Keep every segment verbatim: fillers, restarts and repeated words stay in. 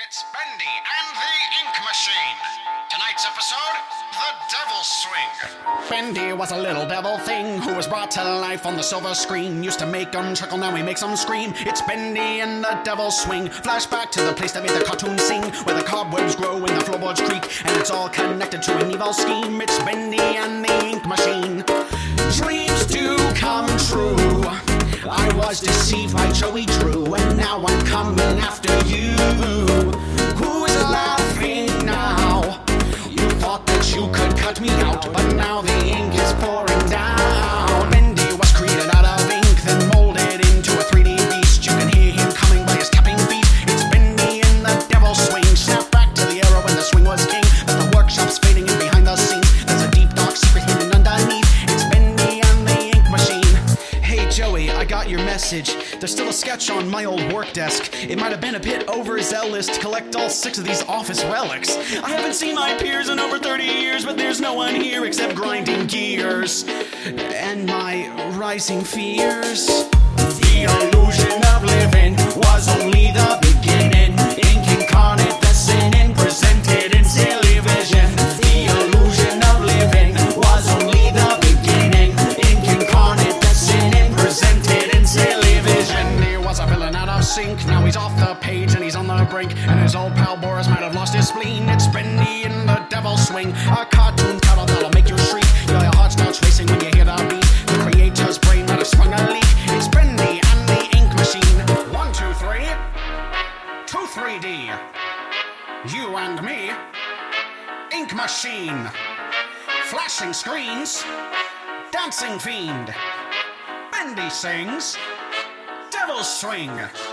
It's Bendy and the Ink Machine. Tonight's episode, The Devil Swing. Bendy was a little devil thing who was brought to life on the silver screen. Used to make 'em chuckle, now he makes 'em scream. It's Bendy and the Devil Swing. Flashback to the place that made the cartoon sing, where the cobwebs grow and the floorboards creak, and it's all connected to an evil scheme. It's Bendy and the Ink Machine. Dreams do come true. I was deceived by Joey Drew, and now I'm coming after you. Who's laughing now? You thought that you could cut me out, but now the ink is pouring down. Bendy was created out of ink, then molded into a three D beast. You can hear him coming by his tapping feet. It's Bendy and the Devil Swing. Snap back to the era when the swing was king, but the workshop's fading in behind the scenes. There's a deep dark secret hidden underneath. It's Bendy and the Ink Machine. Hey Joey, I got your message. There's still a sketch on my old work desk. It might have been a bit overzealous to collect all six of these office relics. I haven't seen my peers in over thirty years, but there's no one here except grinding gears and my rising fears. The illusion of living was only the beginning. Ink incarnate, the sin presented in silly vision. The illusion of living was only the beginning. Ink incarnate, the sin presented in silly vision. He was a villain out of sync. Now he's off the page and he's on the brink, and his old pal Boris might have lost his spleen. It's Bendy in the Devil Swing, a cartoon title that'll make you shriek. Your heart starts racing when you hear the beat. The creator's brain might have sprung a leak. It's Bendy and the Ink Machine. One, two, three. Two, three D. You and me. Ink Machine. Flashing screens. Dancing fiend. Bendy sings. Devil Swing.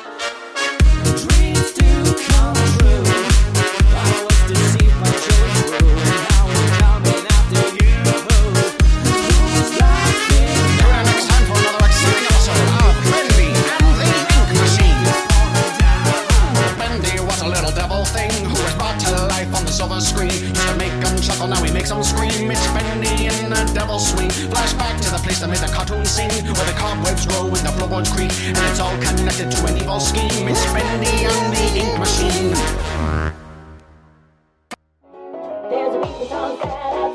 Dreams do come true. I was deceived by Joey Drew, and now we're coming after you. Who's laughing? And it's time for another exciting episode of Bendy and the Ink Machine. Bendy was a little devil thing who was brought to life on the silver screen. Used to make 'em chuckle, now he makes 'em scream. It's Bendy and the Devil Swing. Flashback to the place that made the cartoon sing, where the cobwebs grow and the floorboards creak, and it's all connected to an evil scheme. It's Bendy and the Ink Machine. There's a beat that comes out